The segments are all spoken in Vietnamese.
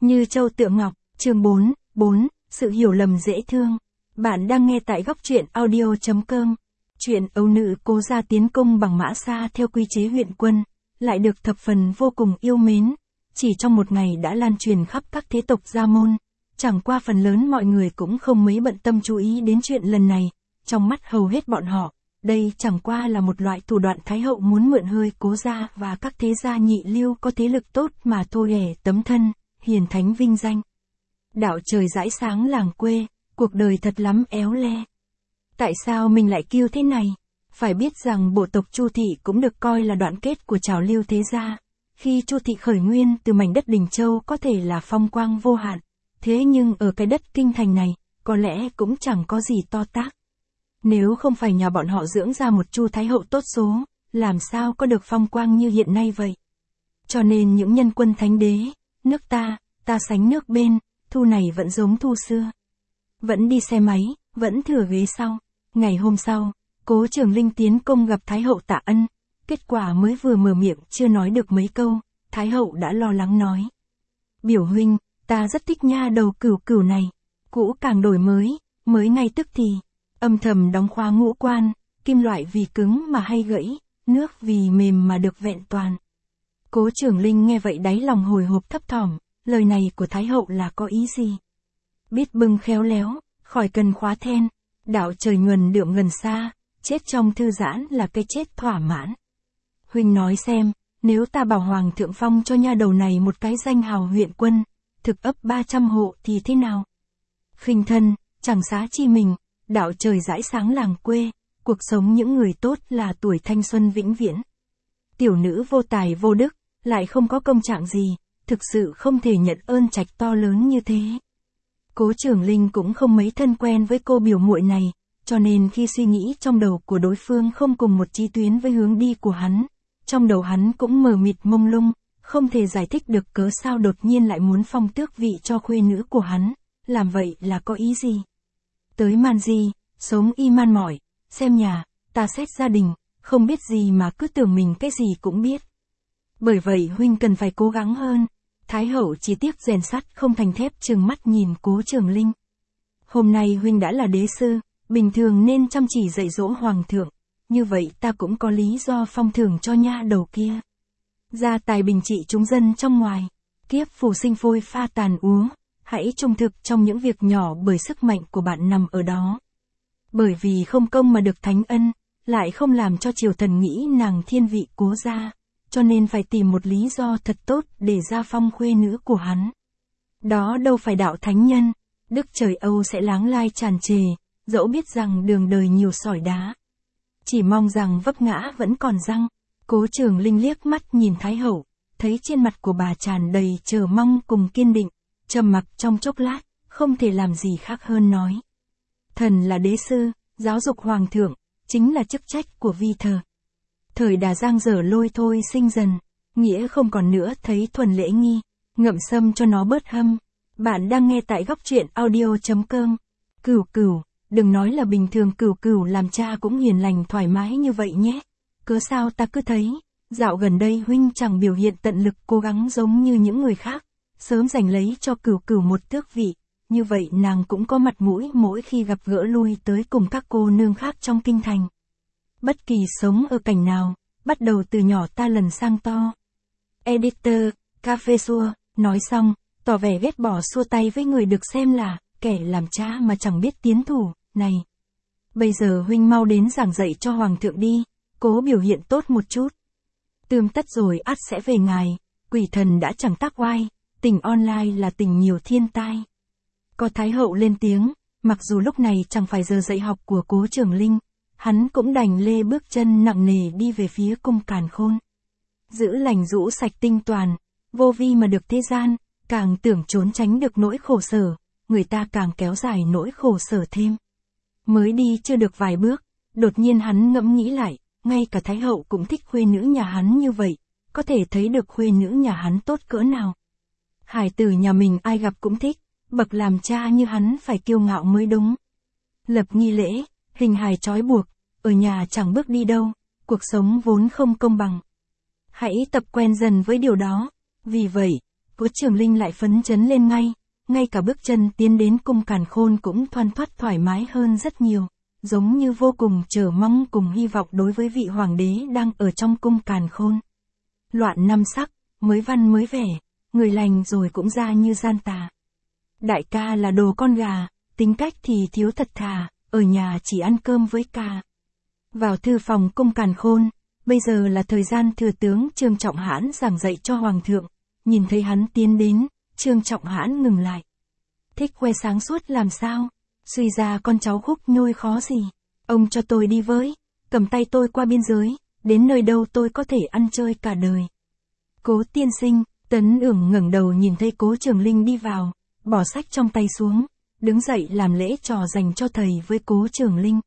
Như châu tựa ngọc, chương 4, sự hiểu lầm dễ thương. Bạn đang nghe tại góc truyện audio.com. Chuyện ấu nữ cố gia tiến công bằng mã xa theo quy chế huyện quân, lại được thập phần vô cùng yêu mến. Chỉ trong một ngày đã lan truyền khắp các thế tộc gia môn. Chẳng qua phần lớn mọi người cũng không mấy bận tâm chú ý đến chuyện lần này. Trong mắt hầu hết bọn họ, đây chẳng qua là một loại thủ đoạn Thái hậu muốn mượn hơi Cố gia và các thế gia nhị lưu có thế lực tốt mà thôi ghẻ tấm thân, hiền thánh vinh danh. Đạo trời rãi sáng làng quê, cuộc đời thật lắm éo le. Tại sao mình lại kiêu thế này? Phải biết rằng bộ tộc Chu thị cũng được coi là đoạn kết của trào lưu thế gia. Khi Chu thị khởi nguyên từ mảnh đất Đình Châu có thể là phong quang vô hạn, thế nhưng ở cái đất kinh thành này, có lẽ cũng chẳng có gì to tát. Nếu không phải nhà bọn họ dưỡng ra một Chu thái hậu tốt số, làm sao có được phong quang như hiện nay vậy? Cho nên những nhân quân thánh đế, nước ta sánh nước bên, thu này vẫn giống thu xưa. Vẫn đi xe máy, vẫn thừa ghế sau. Ngày hôm sau, Cố Trường Linh tiến công gặp Thái hậu tạ ân. Kết quả mới vừa mở miệng chưa nói được mấy câu, Thái hậu đã lo lắng nói. Biểu huynh, ta rất thích nha đầu cửu cửu này. Cũ càng đổi mới ngay tức thì. Âm thầm đóng khóa ngũ quan, kim loại vì cứng mà hay gãy, nước vì mềm mà được vẹn toàn. Cố Trường Linh nghe vậy đáy lòng hồi hộp thấp thỏm, lời này của Thái hậu là có ý gì? Biết bưng khéo léo, khỏi cần khóa then, đạo trời ngần đượm gần xa, chết trong thư giãn là cái chết thỏa mãn. Huynh nói xem, nếu ta bảo Hoàng thượng phong cho nha đầu này một cái danh hào huyện quân, thực ấp 300 hộ thì thế nào? Khinh thân, chẳng xá chi mình, đạo trời rãi sáng làng quê, cuộc sống những người tốt là tuổi thanh xuân vĩnh viễn. Tiểu nữ vô tài vô đức, lại không có công trạng gì, thực sự không thể nhận ơn trạch to lớn như thế. Cố Trường Linh cũng không mấy thân quen với cô biểu muội này, cho nên khi suy nghĩ trong đầu của đối phương không cùng một chí tuyến với hướng đi của hắn, trong đầu hắn cũng mờ mịt mông lung, không thể giải thích được cớ sao đột nhiên lại muốn phong tước vị cho khuê nữ của hắn, làm vậy là có ý gì? Tới man di, sống y man mỏi, xem nhà, ta xét gia đình, không biết gì mà cứ tưởng mình cái gì cũng biết. Bởi vậy huynh cần phải cố gắng hơn. Thái hậu chỉ tiếc rèn sắt không thành thép trừng mắt nhìn Cố Trường Linh. Hôm nay huynh đã là đế sư, bình thường nên chăm chỉ dạy dỗ hoàng thượng, như vậy ta cũng có lý do phong thưởng cho nha đầu kia. Gia tài bình trị chúng dân trong ngoài, kiếp phù sinh phôi pha tàn úa, hãy trung thực trong những việc nhỏ bởi sức mạnh của bạn nằm ở đó. Bởi vì không công mà được thánh ân, lại không làm cho triều thần nghĩ nàng thiên vị Cố gia, cho nên phải tìm một lý do thật tốt để gia phong khuê nữ của hắn. Đó đâu phải đạo thánh nhân, đức trời Âu sẽ láng lai tràn trề, dẫu biết rằng đường đời nhiều sỏi đá. Chỉ mong rằng vấp ngã vẫn còn răng. Cố Trường Linh liếc mắt nhìn Thái hậu, thấy trên mặt của bà tràn đầy chờ mong cùng kiên định, trầm mặc trong chốc lát, không thể làm gì khác hơn nói. Thần là đế sư, giáo dục hoàng thượng, chính là chức trách của vi thờ. Thời đà giang dở lôi thôi sinh dần, nghĩa không còn nữa thấy thuần lễ nghi, ngậm sâm cho nó bớt hâm. Bạn đang nghe tại góc truyện audio.com. Cửu cửu, đừng nói là bình thường cửu cửu làm cha cũng hiền lành thoải mái như vậy nhé. Cớ sao ta cứ thấy, dạo gần đây huynh chẳng biểu hiện tận lực cố gắng giống như những người khác, sớm giành lấy cho cửu cửu một tước vị, như vậy nàng cũng có mặt mũi mỗi khi gặp gỡ lui tới cùng các cô nương khác trong kinh thành. Bất kỳ sống ở cảnh nào, bắt đầu từ nhỏ ta lần sang to. Editor, Cafe Xua, nói xong, tỏ vẻ ghét bỏ xua tay với người được xem là kẻ làm cha mà chẳng biết tiến thủ, này. Bây giờ huynh mau đến giảng dạy cho hoàng thượng đi, cố biểu hiện tốt một chút. Tươm tất rồi ắt sẽ về ngài, quỷ thần đã chẳng tác oai, tình online là tình nhiều thiên tai. Có Thái hậu lên tiếng, mặc dù lúc này chẳng phải giờ dạy học của Cố Trường Linh, hắn cũng đành lê bước chân nặng nề đi về phía cung Càn Khôn. Giữ lành rũ sạch tinh toàn, vô vi mà được thế gian, càng tưởng trốn tránh được nỗi khổ sở, người ta càng kéo dài nỗi khổ sở thêm. Mới đi chưa được vài bước, đột nhiên hắn ngẫm nghĩ lại, ngay cả Thái hậu cũng thích khuê nữ nhà hắn như vậy, có thể thấy được khuê nữ nhà hắn tốt cỡ nào. Hải tử nhà mình ai gặp cũng thích, bậc làm cha như hắn phải kiêu ngạo mới đúng. Lập nghi lễ, hình hài trói buộc, ở nhà chẳng bước đi đâu, cuộc sống vốn không công bằng. Hãy tập quen dần với điều đó, vì vậy, Cố Trường Linh lại phấn chấn lên ngay cả bước chân tiến đến cung càn khôn cũng thoăn thoắt thoải mái hơn rất nhiều, giống như vô cùng chờ mong cùng hy vọng đối với vị hoàng đế đang ở trong cung càn khôn. Loạn năm sắc, mới văn mới vẻ, người lành rồi cũng ra như gian tà. Đại ca là đồ con gà, tính cách thì thiếu thật thà, ở nhà chỉ ăn cơm với ca. Vào thư phòng cung càn khôn, bây giờ là thời gian thừa tướng Trương Trọng Hãn giảng dạy cho hoàng thượng, nhìn thấy hắn tiến đến, Trương Trọng Hãn ngừng lại. Thích que sáng suốt làm sao, suy ra con cháu khúc nhôi khó gì, ông cho tôi đi với, cầm tay tôi qua biên giới, đến nơi đâu tôi có thể ăn chơi cả đời. Cố tiên sinh, Tấn Ưởng ngẩng đầu nhìn thấy Cố Trường Linh đi vào, bỏ sách trong tay xuống, đứng dậy làm lễ trò dành cho thầy với Cố Trường Linh.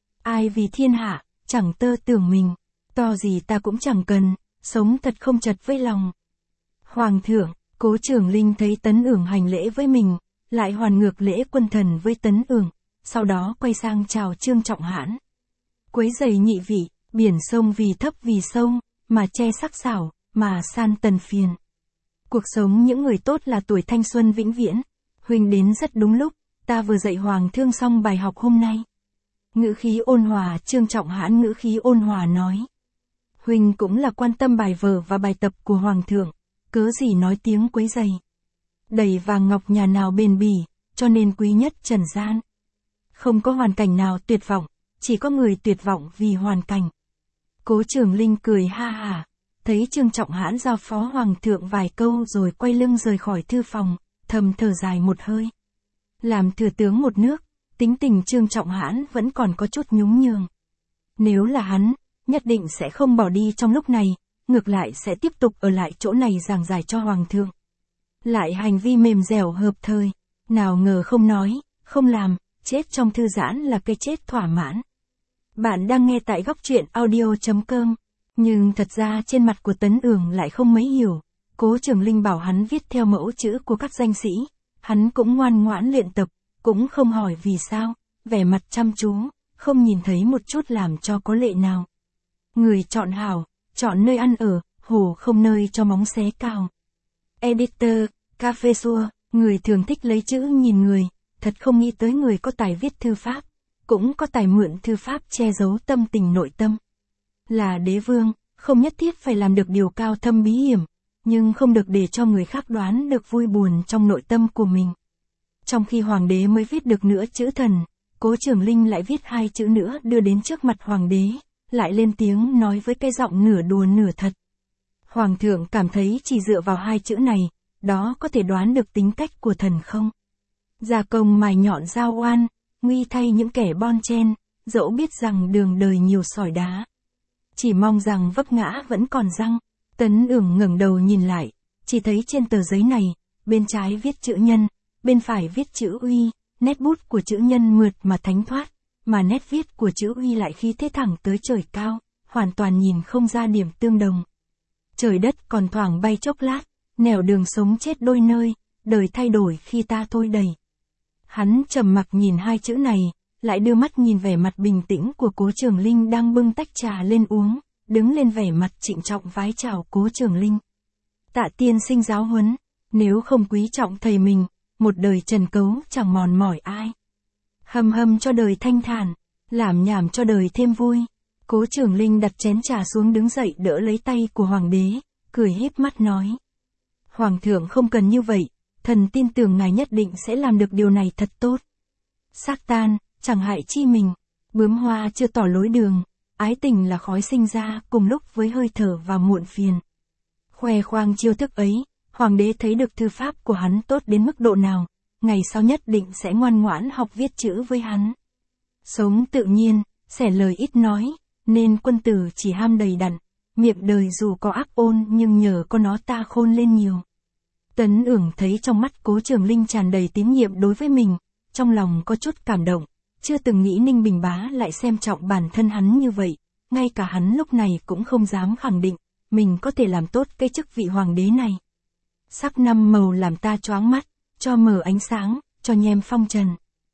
Ai vì thiên hạ, chẳng tơ tưởng mình, to gì ta cũng chẳng cần, sống thật không chật với lòng. Hoàng thượng, Cố Trường Linh thấy Tấn Ưởng hành lễ với mình, lại hoàn ngược lễ quân thần với Tấn Ưởng, sau đó quay sang chào Trương Trọng Hãn. Quấy giày nhị vị, biển sông vì thấp vì sâu, mà che sắc sảo, mà san tần phiền. Cuộc sống những người tốt là tuổi thanh xuân vĩnh viễn. Huynh đến rất đúng lúc, ta vừa dạy hoàng thương xong bài học hôm nay. Ngữ khí ôn hòa, Trương Trọng Hãn ngữ khí ôn hòa nói. Huynh cũng là quan tâm bài vở và bài tập của hoàng thượng, cớ gì nói tiếng quấy giày. Đầy vàng ngọc nhà nào bền bỉ, cho nên quý nhất trần gian. Không có hoàn cảnh nào tuyệt vọng, chỉ có người tuyệt vọng vì hoàn cảnh. Cố Trường Linh cười ha hả, thấy Trương Trọng Hãn giao phó hoàng thượng vài câu rồi quay lưng rời khỏi thư phòng, thầm thở dài một hơi. Làm thừa tướng một nước, tính tình Trương Trọng Hãn vẫn còn có chút nhún nhường. Nếu là hắn, nhất định sẽ không bỏ đi trong lúc này, ngược lại sẽ tiếp tục ở lại chỗ này giảng giải cho hoàng thượng. Lại hành vi mềm dẻo hợp thời, nào ngờ không nói, không làm, chết trong thư giãn là cái chết thỏa mãn. Bạn đang nghe tại góc truyện audio.com, nhưng thật ra trên mặt của Tấn Ưởng lại không mấy hiểu. Cố Trường Linh bảo hắn viết theo mẫu chữ của các danh sĩ, hắn cũng ngoan ngoãn luyện tập, cũng không hỏi vì sao, vẻ mặt chăm chú, không nhìn thấy một chút làm cho có lệ nào. Người chọn hảo, chọn nơi ăn ở, hổ không nơi cho móng xé cao. Editor, Café Xua, người thường thích lấy chữ nhìn người, thật không nghĩ tới người có tài viết thư pháp, cũng có tài mượn thư pháp che giấu tâm tình nội tâm. Là đế vương, không nhất thiết phải làm được điều cao thâm bí hiểm, nhưng không được để cho người khác đoán được vui buồn trong nội tâm của mình. Trong khi hoàng đế mới viết được nửa chữ thần, Cố Trường Linh lại viết 2 chữ nữa đưa đến trước mặt hoàng đế, lại lên tiếng nói với cái giọng nửa đùa nửa thật. Hoàng thượng cảm thấy chỉ dựa vào 2 chữ này, đó có thể đoán được tính cách của thần không? Gia công mài nhọn dao oan, nguy thay những kẻ bon chen, dẫu biết rằng đường đời nhiều sỏi đá. Chỉ mong rằng vấp ngã vẫn còn răng. Tấn Ưởng ngẩng đầu nhìn lại, chỉ thấy trên tờ giấy này, bên trái viết chữ nhân, bên phải viết chữ uy, nét bút của chữ nhân mượt mà thánh thoát, mà nét viết của chữ uy lại khí thế thẳng tới trời cao, hoàn toàn nhìn không ra điểm tương đồng. Trời đất còn thoảng bay chốc lát, nẻo đường sống chết đôi nơi, đời thay đổi khi ta thôi đầy. Hắn trầm mặc nhìn 2 chữ này, lại đưa mắt nhìn vẻ mặt bình tĩnh của Cố Trường Linh đang bưng tách trà lên uống, đứng lên vẻ mặt trịnh trọng vái chào Cố Trường Linh. Tạ tiên sinh giáo huấn, nếu không quý trọng thầy mình, một đời trần cấu chẳng mòn mỏi ai. Hầm hầm cho đời thanh thản, làm nhảm cho đời thêm vui. Cố Trường Linh đặt chén trà xuống đứng dậy đỡ lấy tay của hoàng đế, cười híp mắt nói. Hoàng thượng không cần như vậy, thần tin tưởng ngài nhất định sẽ làm được điều này thật tốt. Xác tan, chẳng hại chi mình, bướm hoa chưa tỏ lối đường, ái tình là khói sinh ra cùng lúc với hơi thở và muộn phiền. Khoe khoang chiêu thức ấy, hoàng đế thấy được thư pháp của hắn tốt đến mức độ nào, ngày sau nhất định sẽ ngoan ngoãn học viết chữ với hắn. Sống tự nhiên, xẻ lời ít nói, nên quân tử chỉ ham đầy đặn, miệng đời dù có ác ôn nhưng nhờ có nó ta khôn lên nhiều. Tấn Ưởng thấy trong mắt Cố Trường Linh tràn đầy tín nhiệm đối với mình, trong lòng có chút cảm động, chưa từng nghĩ Ninh Bình Bá lại xem trọng bản thân hắn như vậy, ngay cả hắn lúc này cũng không dám khẳng định, mình có thể làm tốt cái chức vị hoàng đế này. Sắc 5 màu làm ta choáng mắt, cho mở ánh sáng, cho nhem phong trần.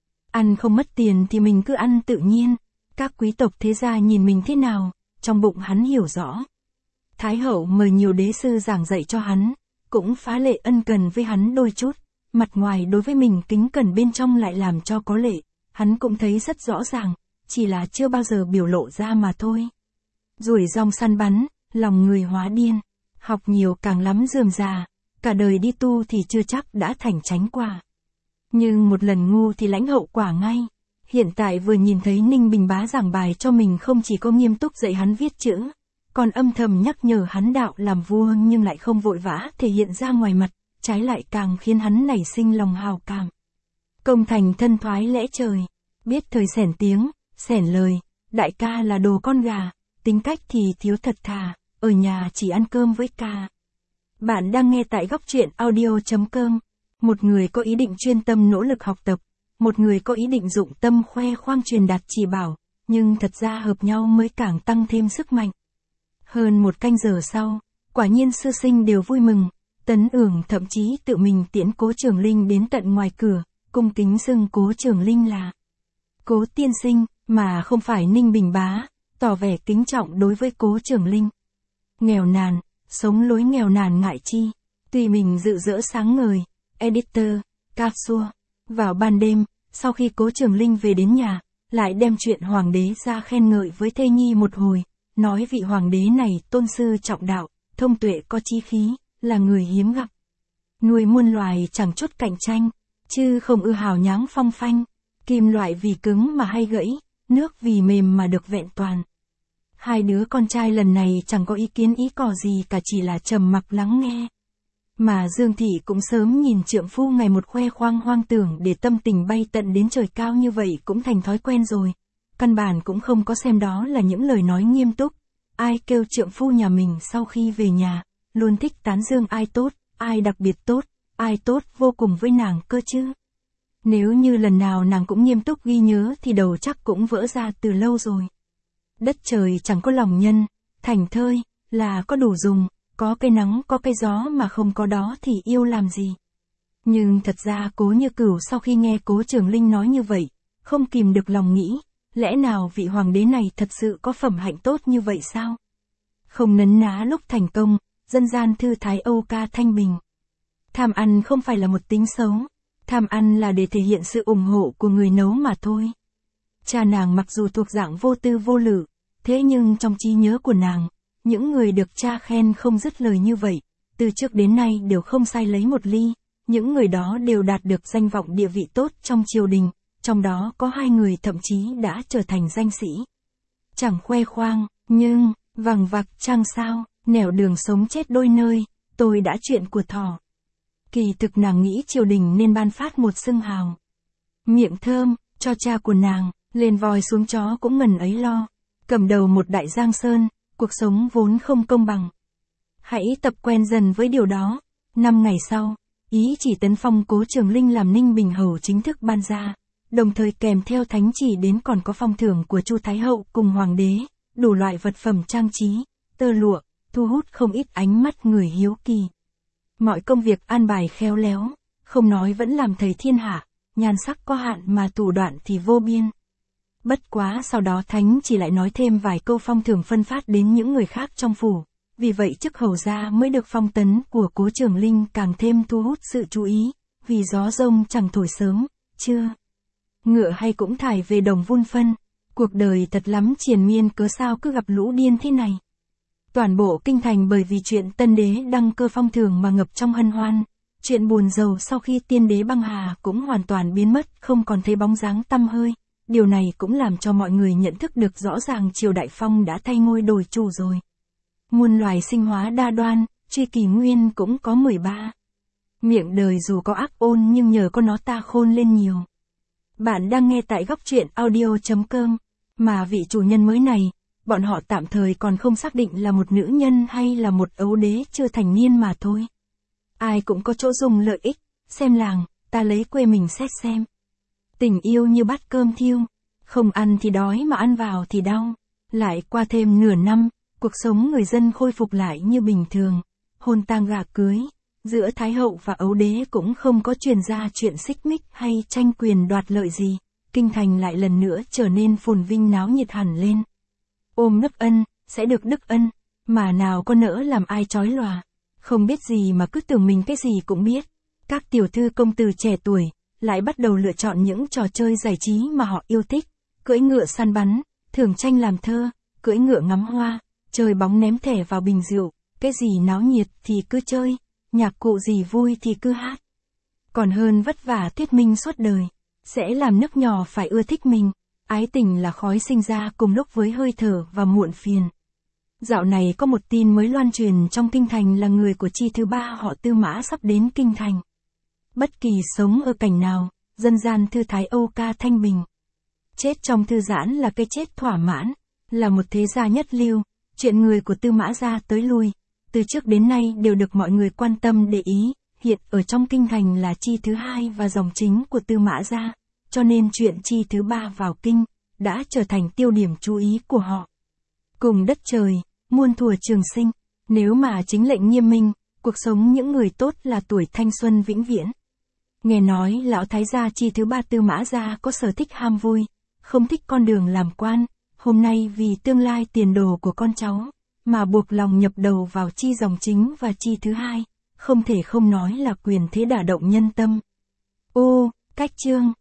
Ăn không mất tiền thì mình cứ ăn tự nhiên, các quý tộc thế gia nhìn mình thế nào, trong bụng hắn hiểu rõ. Thái hậu mời nhiều đế sư giảng dạy cho hắn, cũng phá lệ ân cần với hắn đôi chút, mặt ngoài đối với mình kính cẩn bên trong lại làm cho có lệ, hắn cũng thấy rất rõ ràng, chỉ là chưa bao giờ biểu lộ ra mà thôi. Ruổi rong săn bắn, lòng người hóa điên, học nhiều càng lắm rườm rà, cả đời đi tu thì chưa chắc đã thành chánh quả. Nhưng một lần ngu thì lãnh hậu quả ngay. Hiện tại vừa nhìn thấy Ninh Bình Bá giảng bài cho mình không chỉ có nghiêm túc dạy hắn viết chữ, còn âm thầm nhắc nhở hắn đạo làm vua nhưng lại không vội vã thể hiện ra ngoài mặt, trái lại càng khiến hắn nảy sinh lòng hào cảm. Công thành thân thoái lẽ trời, biết thời xẻn tiếng, xẻn lời, đại ca là đồ con gà, tính cách thì thiếu thật thà, ở nhà chỉ ăn cơm với ca. Bạn đang nghe tại góc truyện audio.com. Một người có ý định chuyên tâm nỗ lực học tập, một người có ý định dụng tâm khoe khoang truyền đạt chỉ bảo, nhưng thật ra hợp nhau mới càng tăng thêm sức mạnh. Hơn một canh giờ sau, quả nhiên sư sinh đều vui mừng, Tấn Ưởng thậm chí tự mình tiễn Cố Trường Linh đến tận ngoài cửa, cung kính xưng Cố Trường Linh là Cố tiên sinh, mà không phải Ninh Bình Bá, tỏ vẻ kính trọng đối với Cố Trường Linh. Nghèo nàn, sống lối nghèo nàn ngại chi, tùy mình dự dỡ sáng ngời. Editor, Capsule. Vào ban đêm, sau khi Cố Trường Linh về đến nhà, lại đem chuyện hoàng đế ra khen ngợi với thê nhi một hồi, nói vị hoàng đế này tôn sư trọng đạo, thông tuệ có chí khí, là người hiếm gặp. Nuôi muôn loài chẳng chút cạnh tranh, chứ không ưa hào nháng phong phanh, kim loại vì cứng mà hay gãy, nước vì mềm mà được vẹn toàn. Hai đứa con trai lần này chẳng có ý kiến ý cò gì cả, chỉ là trầm mặc lắng nghe. Mà Dương Thị cũng sớm nhìn trượng phu ngày một khoe khoang hoang tưởng để tâm tình bay tận đến trời cao như vậy cũng thành thói quen rồi. Căn bản cũng không có xem đó là những lời nói nghiêm túc. Ai kêu trượng phu nhà mình sau khi về nhà, luôn thích tán dương ai tốt, ai đặc biệt tốt, ai tốt vô cùng với nàng cơ chứ. Nếu như lần nào nàng cũng nghiêm túc ghi nhớ thì đầu chắc cũng vỡ ra từ lâu rồi. Đất trời chẳng có lòng nhân, thành thơi, là có đủ dùng. Có cây nắng có cây gió mà không có đó thì yêu làm gì. Nhưng thật ra Cố Như Cửu sau khi nghe Cố Trường Linh nói như vậy, không kìm được lòng nghĩ, lẽ nào vị hoàng đế này thật sự có phẩm hạnh tốt như vậy sao? Không nấn ná lúc thành công, dân gian thư thái Âu ca thanh bình. Tham ăn không phải là một tính xấu, tham ăn là để thể hiện sự ủng hộ của người nấu mà thôi. Cha nàng mặc dù thuộc dạng vô tư vô lự, thế nhưng trong trí nhớ của nàng, những người được cha khen không dứt lời như vậy, từ trước đến nay đều không sai lấy một ly, những người đó đều đạt được danh vọng địa vị tốt trong triều đình, trong đó có 2 người thậm chí đã trở thành danh sĩ. Chẳng khoe khoang, nhưng, vằng vặc chăng sao, nẻo đường sống chết đôi nơi, tôi đã chuyện của thỏ. Kỳ thực nàng nghĩ triều đình nên ban phát một xưng hào. Miệng thơm, cho cha của nàng, lên voi xuống chó cũng ngần ấy lo, cầm đầu một đại giang sơn. Cuộc sống vốn không công bằng. Hãy tập quen dần với điều đó. 5 ngày sau, ý chỉ tấn phong Cố Trường Linh làm Ninh Bình hầu chính thức ban ra, đồng thời kèm theo thánh chỉ đến còn có phong thưởng của Chu Thái Hậu cùng hoàng đế, đủ loại vật phẩm trang trí, tơ lụa, thu hút không ít ánh mắt người hiếu kỳ. Mọi công việc an bài khéo léo, không nói vẫn làm thầy thiên hạ, nhan sắc có hạn mà thủ đoạn thì vô biên. Bất quá sau đó thánh chỉ lại nói thêm vài câu phong thưởng phân phát đến những người khác trong phủ, vì vậy chức hầu gia mới được phong tấn của Cố Trường Linh càng thêm thu hút sự chú ý, vì gió rông chẳng thổi sớm, chưa. Ngựa hay cũng thải về đồng vun phân, cuộc đời thật lắm triền miên cớ sao cứ gặp lũ điên thế này. Toàn bộ kinh thành bởi vì chuyện tân đế đăng cơ phong thưởng mà ngập trong hân hoan, chuyện buồn rầu sau khi tiên đế băng hà cũng hoàn toàn biến mất, không còn thấy bóng dáng tăm hơi. Điều này cũng làm cho mọi người nhận thức được rõ ràng triều Đại Phong đã thay ngôi đổi chủ rồi. Muôn loài sinh hóa đa đoan, truy kỳ nguyên cũng có 13. Miệng đời dù có ác ôn nhưng nhờ có nó ta khôn lên nhiều. Bạn đang nghe tại góc truyện audio.com, mà vị chủ nhân mới này, bọn họ tạm thời còn không xác định là một nữ nhân hay là một ấu đế chưa thành niên mà thôi. Ai cũng có chỗ dùng lợi ích, xem làng, ta lấy quê mình xét xem. Tình yêu như bát cơm thiêu, không ăn thì đói mà ăn vào thì đau. Lại qua thêm nửa năm, cuộc sống người dân khôi phục lại như bình thường. Hôn tang gả cưới, giữa Thái Hậu và ấu đế cũng không có truyền ra chuyện xích mích hay tranh quyền đoạt lợi gì. Kinh thành lại lần nữa trở nên phồn vinh náo nhiệt hẳn lên. Ôm đức ân, sẽ được đức ân, mà nào có nỡ làm ai chói lòa. không biết gì mà cứ tưởng mình cái gì cũng biết. Các tiểu thư công tử trẻ tuổi, lại bắt đầu lựa chọn những trò chơi giải trí mà họ yêu thích, cưỡi ngựa săn bắn, thưởng tranh làm thơ, cưỡi ngựa ngắm hoa, chơi bóng ném thẻ vào bình rượu, cái gì náo nhiệt thì cứ chơi, nhạc cụ gì vui thì cứ hát. Còn hơn vất vả thuyết minh suốt đời, sẽ làm nước nhỏ phải ưa thích mình, ái tình là khói sinh ra cùng lúc với hơi thở và muộn phiền. Dạo này có một tin mới loan truyền trong kinh thành là người của chi thứ ba họ Tư Mã sắp đến kinh thành. Bất kỳ sống ở cảnh nào, dân gian thư thái Âu ca thanh bình. Chết trong thư giãn là cái chết thỏa mãn, là một thế gia nhất lưu, chuyện người của Tư Mã gia tới lui, từ trước đến nay đều được mọi người quan tâm để ý, hiện ở trong kinh thành là chi thứ hai và dòng chính của Tư Mã gia, cho nên chuyện chi thứ ba vào kinh, đã trở thành tiêu điểm chú ý của họ. Cùng đất trời, muôn thuở trường sinh, nếu mà chính lệnh nghiêm minh, cuộc sống những người tốt là tuổi thanh xuân vĩnh viễn. Nghe nói lão thái gia chi thứ ba Tư Mã gia có sở thích ham vui, không thích con đường làm quan, hôm nay vì tương lai tiền đồ của con cháu, mà buộc lòng nhập đầu vào chi dòng chính và chi thứ hai, không thể không nói là quyền thế đả động nhân tâm. Ô, cách chương